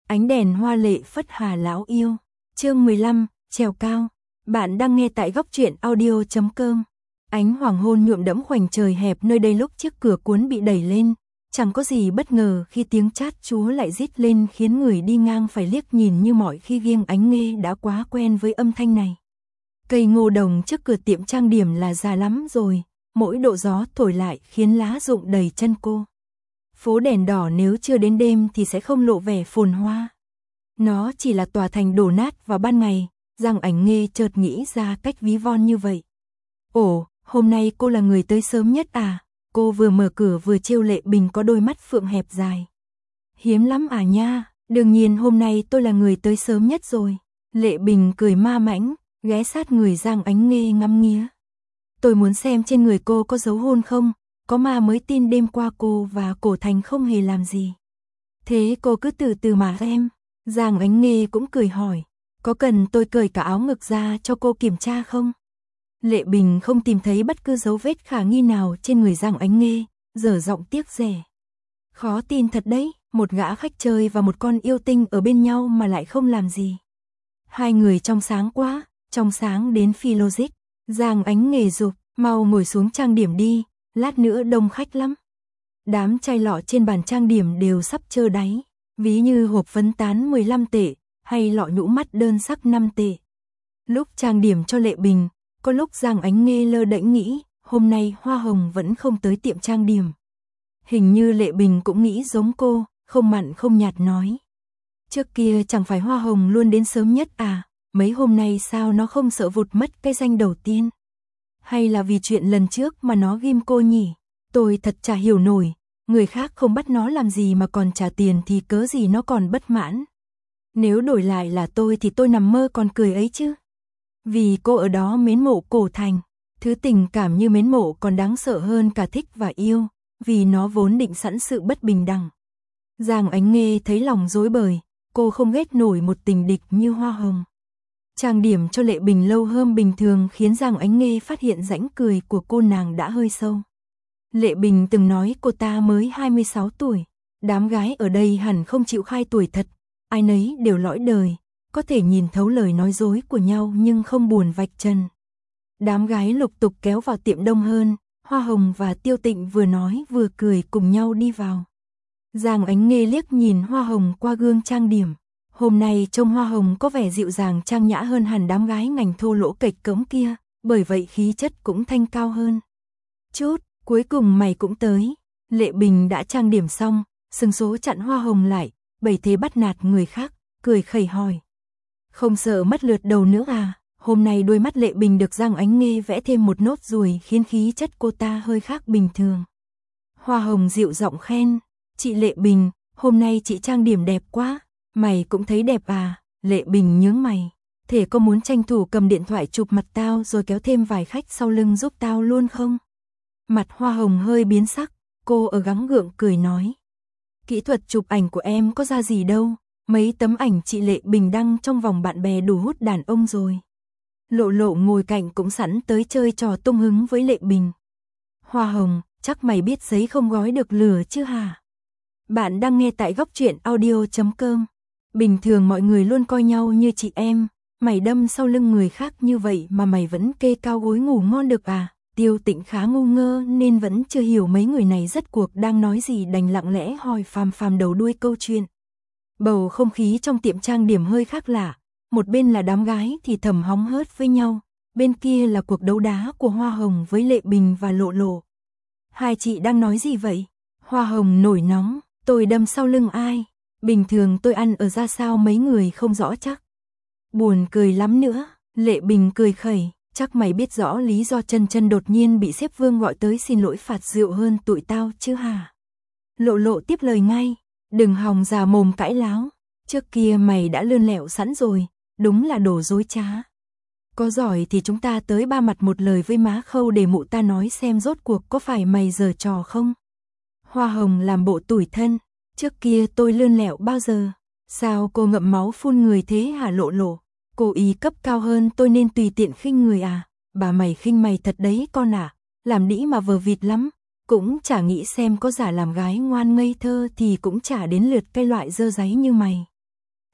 Ánh đèn hoa lệ phất hà lão yêu. Chương 15, trèo cao. Bạn đang nghe tại góc truyện audio.com. Ánh hoàng hôn nhuộm đẫm khoảnh trời hẹp nơi đây lúc chiếc cửa cuốn bị đẩy lên. Chẳng có gì bất ngờ khi tiếng chát chúa lại rít lên khiến người đi ngang phải liếc nhìn như mọi khi riêng Ánh Nghê đã quá quen với âm thanh này. Cây ngô đồng trước cửa tiệm trang điểm là già lắm rồi, mỗi độ gió thổi lại khiến lá rụng đầy chân cô. Phố đèn đỏ nếu chưa đến đêm thì sẽ không lộ vẻ phồn hoa. Nó chỉ là tòa thành đổ nát vào ban ngày, Giang Ánh Nghê chợt nghĩ ra cách ví von như vậy. Ồ, hôm nay cô là người tới sớm nhất à? Cô vừa mở cửa vừa trêu Lệ Bình có đôi mắt phượng hẹp dài. Hiếm lắm à nha, đương nhiên hôm nay tôi là người tới sớm nhất rồi. Lệ Bình cười ma mãnh, ghé sát người Giang Ánh Nghê ngắm nghía. Tôi muốn xem trên người cô có dấu hôn không, có ma mới tin đêm qua cô và Cổ Thành không hề làm gì. Thế cô cứ từ từ mà xem. Giang Ánh Nghê cũng cười hỏi, có cần tôi cởi cả áo ngực ra cho cô kiểm tra không? Lệ Bình không tìm thấy bất cứ dấu vết khả nghi nào trên người Giang Ánh Nghê, dở giọng tiếc rẻ. Khó tin thật đấy, một gã khách chơi và một con yêu tinh ở bên nhau mà lại không làm gì. Hai người trong sáng quá, trong sáng đến phi logic. Giang Ánh Nghê giục, mau ngồi xuống trang điểm đi, lát nữa đông khách lắm. Đám chai lọ trên bàn trang điểm đều sắp trơ đáy, ví như hộp phấn tán 15 tệ, hay lọ nhũ mắt đơn sắc 5 tệ. Lúc trang điểm cho Lệ Bình, có lúc Giang Ánh Nghê lơ đễnh nghĩ, hôm nay Hoa Hồng vẫn không tới tiệm trang điểm. Hình như Lệ Bình cũng nghĩ giống cô, không mặn không nhạt nói. Trước kia chẳng phải Hoa Hồng luôn đến sớm nhất à, mấy hôm nay sao nó không sợ vụt mất cái danh đầu tiên? Hay là vì chuyện lần trước mà nó ghim cô nhỉ? Tôi thật chả hiểu nổi, người khác không bắt nó làm gì mà còn trả tiền thì cớ gì nó còn bất mãn. Nếu đổi lại là tôi thì tôi nằm mơ còn cười ấy chứ. Vì cô ở đó mến mộ Cổ Thành, thứ tình cảm như mến mộ còn đáng sợ hơn cả thích và yêu, vì nó vốn định sẵn sự bất bình đẳng. Giang Ánh Nghê thấy lòng rối bời, cô không ghét nổi một tình địch như Hoa Hồng. Trang điểm cho Lệ Bình lâu hơn bình thường khiến Giang Ánh Nghê phát hiện rãnh cười của cô nàng đã hơi sâu. Lệ Bình từng nói cô ta mới 26 tuổi, đám gái ở đây hẳn không chịu khai tuổi thật, ai nấy đều lõi đời, có thể nhìn thấu lời nói dối của nhau nhưng không buồn vạch trần. Đám gái lục tục kéo vào tiệm đông hơn, Hoa Hồng và Tiêu Tịnh vừa nói vừa cười cùng nhau đi vào. Giang Ánh Nghê liếc nhìn Hoa Hồng qua gương trang điểm. Hôm nay trông Hoa Hồng có vẻ dịu dàng trang nhã hơn hẳn đám gái ngành thô lỗ kệch cống kia, bởi vậy khí chất cũng thanh cao hơn. Chút, cuối cùng mày cũng tới. Lệ Bình đã trang điểm xong, sừng số chặn Hoa Hồng lại, bày thế bắt nạt người khác, cười khẩy hỏi. Không sợ mất lượt đầu nữa à? Hôm nay đôi mắt Lệ Bình được Giang Ánh Nghê vẽ thêm một nốt ruồi khiến khí chất cô ta hơi khác bình thường. Hoa Hồng dịu giọng khen, chị Lệ Bình, hôm nay chị trang điểm đẹp quá. Mày cũng thấy đẹp à? Lệ Bình nhướng mày. Thế có muốn tranh thủ cầm điện thoại chụp mặt tao rồi kéo thêm vài khách sau lưng giúp tao luôn không? Mặt Hoa Hồng hơi biến sắc, cô ở gắng gượng cười nói. Kỹ thuật chụp ảnh của em có ra gì đâu, mấy tấm ảnh chị Lệ Bình đăng trong vòng bạn bè đủ hút đàn ông rồi. Lộ Lộ ngồi cạnh cũng sẵn tới chơi trò tung hứng với Lệ Bình. Hoa Hồng, chắc mày biết giấy không gói được lửa chứ hả? Bạn đang nghe tại góc truyện audio.com. Bình thường mọi người luôn coi nhau như chị em, mày đâm sau lưng người khác như vậy mà mày vẫn kê cao gối ngủ ngon được à? Tiêu Tịnh khá ngu ngơ nên vẫn chưa hiểu mấy người này rốt cuộc đang nói gì, đành lặng lẽ hỏi phàm đầu đuôi câu chuyện. Bầu không khí trong tiệm trang điểm hơi khác lạ, một bên là đám gái thì thầm hóng hớt với nhau, bên kia là cuộc đấu đá của Hoa Hồng với Lệ Bình và Lộ Lộ. Hai chị đang nói gì vậy? Hoa Hồng nổi nóng, tôi đâm sau lưng ai? Bình thường tôi ăn ở ra sao mấy người không rõ chắc. Buồn cười lắm nữa, Lệ Bình cười khẩy, chắc mày biết rõ lý do Chân đột nhiên bị sếp Vương gọi tới xin lỗi phạt rượu hơn tụi tao chứ hả? Lộ Lộ tiếp lời ngay, đừng hòng già mồm cãi láo, trước kia mày đã lươn lẹo sẵn rồi, đúng là đồ dối trá. Có giỏi thì chúng ta tới ba mặt một lời với má Khâu để mụ ta nói xem rốt cuộc có phải mày giở trò không? Hoa Hồng làm bộ tủi thân. Trước kia tôi lươn lẹo bao giờ? Sao cô ngậm máu phun người thế hả Lộ Lộ? Cô ý cấp cao hơn tôi nên tùy tiện khinh người à? Bà mày khinh mày thật đấy con à? Làm đĩ mà vờ vịt lắm. Cũng chả nghĩ xem có giả làm gái ngoan ngây thơ thì cũng chả đến lượt cái loại dơ dáy như mày.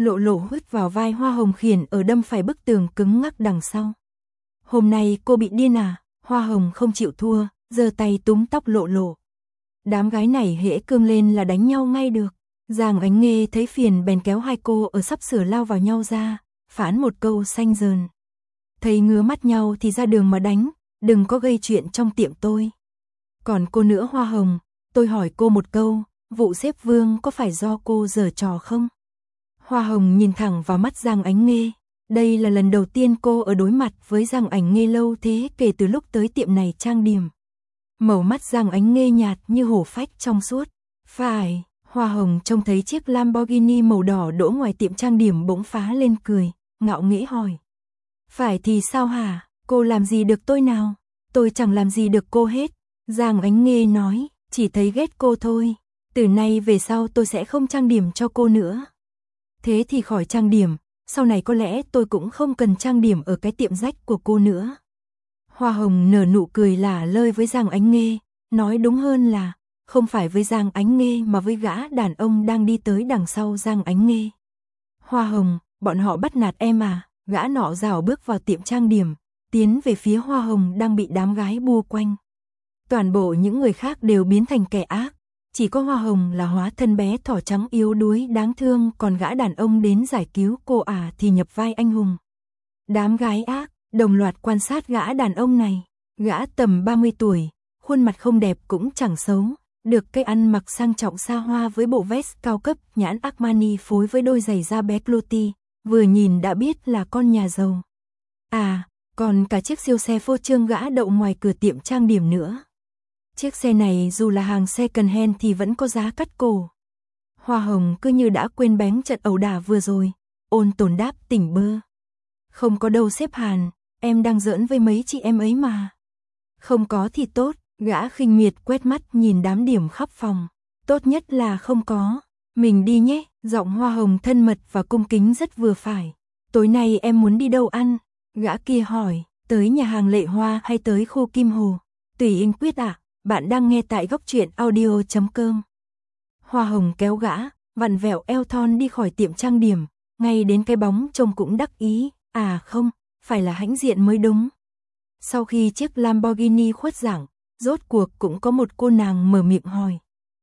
Lộ Lộ hít vào vai Hoa Hồng khiển ở đâm phải bức tường cứng ngắc đằng sau. Hôm nay cô bị điên à? Hoa Hồng không chịu thua, giơ tay túm tóc Lộ Lộ. Đám gái này hễ cương lên là đánh nhau ngay được. Giang Ánh Nghê thấy phiền bèn kéo hai cô ở sắp sửa lao vào nhau ra, phán một câu xanh dờn. Thấy ngứa mắt nhau thì ra đường mà đánh, đừng có gây chuyện trong tiệm tôi. Còn cô nữa Hoa Hồng, tôi hỏi cô một câu, vụ xếp Vương có phải do cô giở trò không? Hoa Hồng nhìn thẳng vào mắt Giang Ánh Nghê. Đây là lần đầu tiên cô ở đối mặt với Giang Ánh Nghê lâu thế kể từ lúc tới tiệm này trang điểm. Màu mắt Giang Ánh Nghê nhạt như hổ phách trong suốt. Phải, Hoa Hồng trông thấy chiếc Lamborghini màu đỏ đỗ ngoài tiệm trang điểm bỗng phá lên cười, ngạo nghễ hỏi. Phải thì sao hả, cô làm gì được tôi nào? Tôi chẳng làm gì được cô hết. Giang Ánh Nghê nói, chỉ thấy ghét cô thôi. Từ nay về sau tôi sẽ không trang điểm cho cô nữa. Thế thì khỏi trang điểm, sau này có lẽ tôi cũng không cần trang điểm ở cái tiệm rách của cô nữa. Hoa Hồng nở nụ cười lả lơi với Giang Ánh Nghê, nói đúng hơn là, không phải với Giang Ánh Nghê mà với gã đàn ông đang đi tới đằng sau Giang Ánh Nghê. Hoa Hồng, bọn họ bắt nạt em à? Gã nọ rảo bước vào tiệm trang điểm, tiến về phía Hoa Hồng đang bị đám gái bua quanh. Toàn bộ những người khác đều biến thành kẻ ác, chỉ có Hoa Hồng là hóa thân bé thỏ trắng yếu đuối đáng thương, còn gã đàn ông đến giải cứu cô thì nhập vai anh hùng. Đám gái ác đồng loạt quan sát gã đàn ông này, gã tầm 30 tuổi, khuôn mặt không đẹp cũng chẳng xấu, được cái ăn mặc sang trọng xa hoa với bộ vest cao cấp nhãn Armani phối với đôi giày da bé Cloti, vừa nhìn đã biết là con nhà giàu. À, còn cả chiếc siêu xe phô trương gã đậu ngoài cửa tiệm trang điểm nữa. Chiếc xe này dù là hàng second hand thì vẫn có giá cắt cổ. Hoa Hồng cứ như đã quên bén trận ẩu đả vừa rồi, ôn tồn đáp tỉnh bơ. Không có đâu sếp Hàn, em đang giỡn với mấy chị em ấy mà. Không có thì tốt, gã khinh miệt quét mắt nhìn đám điểm khắp phòng. Tốt nhất là không có, mình đi nhé, giọng Hoa Hồng thân mật và cung kính rất vừa phải. Tối nay em muốn đi đâu ăn? Gã kia hỏi, tới nhà hàng Lệ Hoa hay tới khu Kim Hồ? Tùy anh quyết ạ. Bạn đang nghe tại góc truyện audio.com. Hoa Hồng kéo gã, vặn vẹo eo thon đi khỏi tiệm trang điểm, ngay đến cái bóng trông cũng đắc ý, à không, phải là hãnh diện mới đúng. Sau khi chiếc Lamborghini khuất dạng, rốt cuộc cũng có một cô nàng mở miệng hỏi.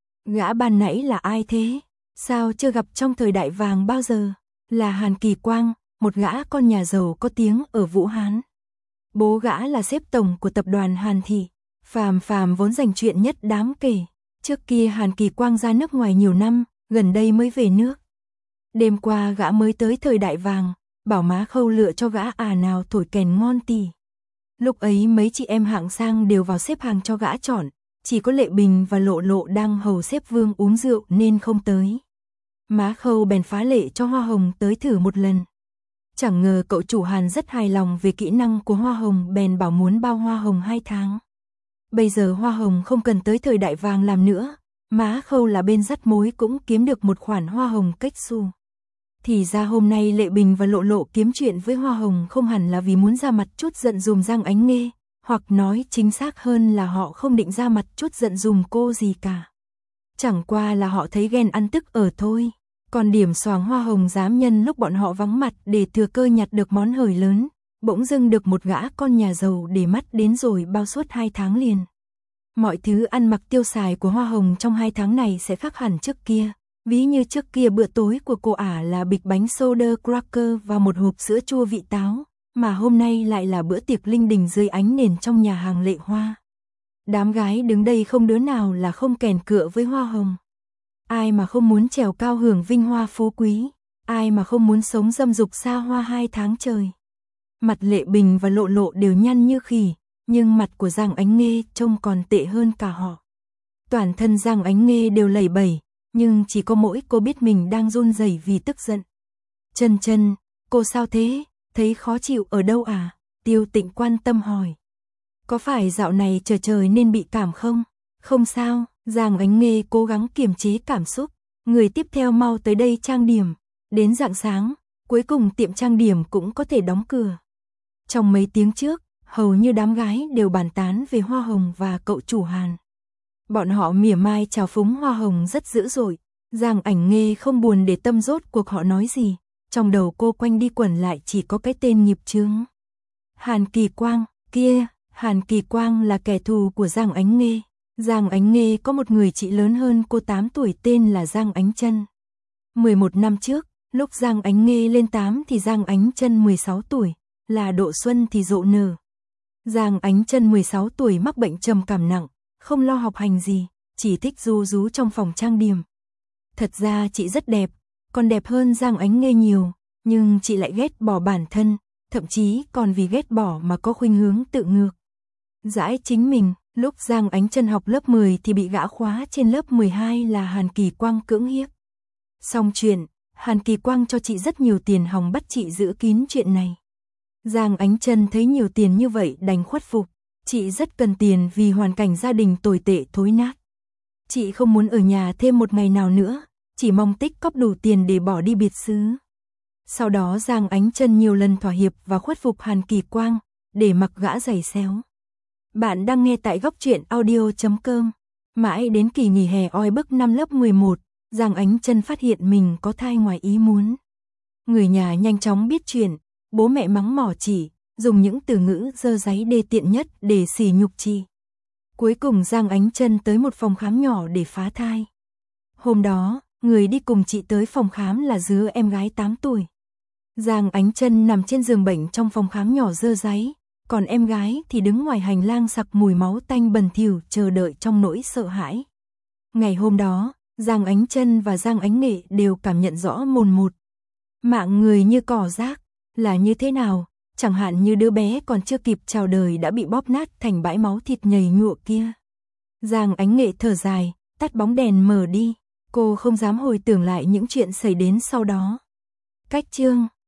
Gã ban nãy là ai thế? Sao chưa gặp trong thời đại vàng bao giờ? Là Hàn Kỳ Quang, một gã con nhà giàu có tiếng ở Vũ Hán. Bố gã là sếp tổng của tập đoàn Hàn Thị. Phàm vốn dành chuyện nhất đáng kể. Trước kia Hàn Kỳ Quang ra nước ngoài nhiều năm, gần đây mới về nước. Đêm qua gã mới tới thời đại vàng, bảo má Khâu lựa cho gã nào thổi kèn ngon tỉ. Lúc ấy mấy chị em hạng sang đều vào xếp hàng cho gã chọn, chỉ có Lệ Bình và Lộ Lộ đang hầu xếp Vương uống rượu nên không tới. Má Khâu bèn phá lệ cho Hoa Hồng tới thử một lần. Chẳng ngờ cậu chủ Hàn rất hài lòng về kỹ năng của Hoa Hồng bèn bảo muốn bao Hoa Hồng 2 tháng. Bây giờ Hoa Hồng không cần tới thời đại vàng làm nữa, má Khâu là bên dắt mối cũng kiếm được một khoản hoa hồng cách xu. Thì ra hôm nay Lệ Bình và Lộ Lộ kiếm chuyện với Hoa Hồng không hẳn là vì muốn ra mặt chút giận dùm Giang Ánh Nghê, hoặc nói chính xác hơn là họ không định ra mặt chút giận dùm cô gì cả. Chẳng qua là họ thấy ghen ăn tức ở thôi, còn điểm xoàng Hoa Hồng dám nhân lúc bọn họ vắng mặt để thừa cơ nhặt được món hời lớn. Bỗng dưng được một gã con nhà giàu để mắt đến rồi bao suốt 2 tháng liền. Mọi thứ ăn mặc tiêu xài của Hoa Hồng trong 2 tháng này sẽ khác hẳn trước kia. Ví như trước kia bữa tối của cô là bịch bánh soda cracker và một hộp sữa chua vị táo, mà hôm nay lại là bữa tiệc linh đình dưới ánh nền trong nhà hàng Lệ Hoa. Đám gái đứng đây không đứa nào là không kèn cựa với Hoa Hồng. Ai mà không muốn trèo cao hưởng vinh hoa phú quý, ai mà không muốn sống dâm dục xa hoa 2 tháng trời. Mặt Lệ Bình và Lộ Lộ đều nhăn như khỉ, nhưng mặt của Giang Ánh Nghê trông còn tệ hơn cả họ. Toàn thân Giang Ánh Nghê đều lẩy bẩy, nhưng chỉ có mỗi cô biết mình đang run rẩy vì tức giận. Chân, cô sao thế? Thấy khó chịu ở đâu à? Tiêu Tịnh quan tâm hỏi. Có phải dạo này trời nên bị cảm không? Không sao, Giang Ánh Nghê cố gắng kiềm chế cảm xúc. Người tiếp theo mau tới đây trang điểm. Đến rạng sáng, cuối cùng tiệm trang điểm cũng có thể đóng cửa. Trong mấy tiếng trước, hầu như đám gái đều bàn tán về Hoa Hồng và cậu chủ Hàn. Bọn họ mỉa mai chào phúng Hoa Hồng rất dữ dội. Giang Ánh Nghê không buồn để tâm rốt cuộc họ nói gì, trong đầu cô quanh đi quẩn lại chỉ có cái tên nghiệp chướng. Hàn Kỳ Quang, kia, Hàn Kỳ Quang là kẻ thù của Giang Ánh Nghê. Giang Ánh Nghê có một người chị lớn hơn cô 8 tuổi tên là Giang Ánh Trân. 11 năm trước, lúc Giang Ánh Nghê lên 8 thì Giang Ánh Trân 16 tuổi, là độ xuân thì rộ nở. Giang Ánh Trân 16 tuổi mắc bệnh trầm cảm nặng, không lo học hành gì, chỉ thích ru rú trong phòng trang điểm. Thật ra chị rất đẹp, còn đẹp hơn Giang Ánh Nghê nhiều, nhưng chị lại ghét bỏ bản thân, thậm chí còn vì ghét bỏ mà có khuynh hướng tự ngược. Dãi chính mình, lúc Giang Ánh Trân học lớp 10 thì bị gã khóa trên lớp 12 là Hàn Kỳ Quang cưỡng hiếp. Xong chuyện, Hàn Kỳ Quang cho chị rất nhiều tiền hòng bắt chị giữ kín chuyện này. Giang Ánh Trân thấy nhiều tiền như vậy đành khuất phục, chị rất cần tiền vì hoàn cảnh gia đình tồi tệ thối nát. Chị không muốn ở nhà thêm một ngày nào nữa, chỉ mong tích cóp đủ tiền để bỏ đi biệt xứ. Sau đó Giang Ánh Trân nhiều lần thỏa hiệp và khuất phục Hàn Kỳ Quang, để mặc gã giày xéo. Bạn đang nghe tại góc truyện audio.com. Mãi đến kỳ nghỉ hè oi bức năm lớp 11, Giang Ánh Trân phát hiện mình có thai ngoài ý muốn. Người nhà nhanh chóng biết chuyện, bố mẹ mắng mỏ chị, dùng những từ ngữ dơ dáy đê tiện nhất để sỉ nhục chị. Cuối cùng Giang Ánh Trân tới một phòng khám nhỏ để phá thai. Hôm đó, người đi cùng chị tới phòng khám là đứa em gái 8 tuổi. Giang Ánh Trân nằm trên giường bệnh trong phòng khám nhỏ dơ dáy, còn em gái thì đứng ngoài hành lang sặc mùi máu tanh bẩn thỉu chờ đợi trong nỗi sợ hãi. Ngày hôm đó, Giang Ánh Trân và Giang Ánh Nghệ đều cảm nhận rõ mồn một. Mạng người như cỏ rác, là như thế nào, chẳng hạn như đứa bé còn chưa kịp chào đời đã bị bóp nát thành bãi máu thịt nhầy nhụa kia. Giang Ánh Nghệ thở dài, tắt bóng đèn mở đi, cô không dám hồi tưởng lại những chuyện xảy đến sau đó. Cách chương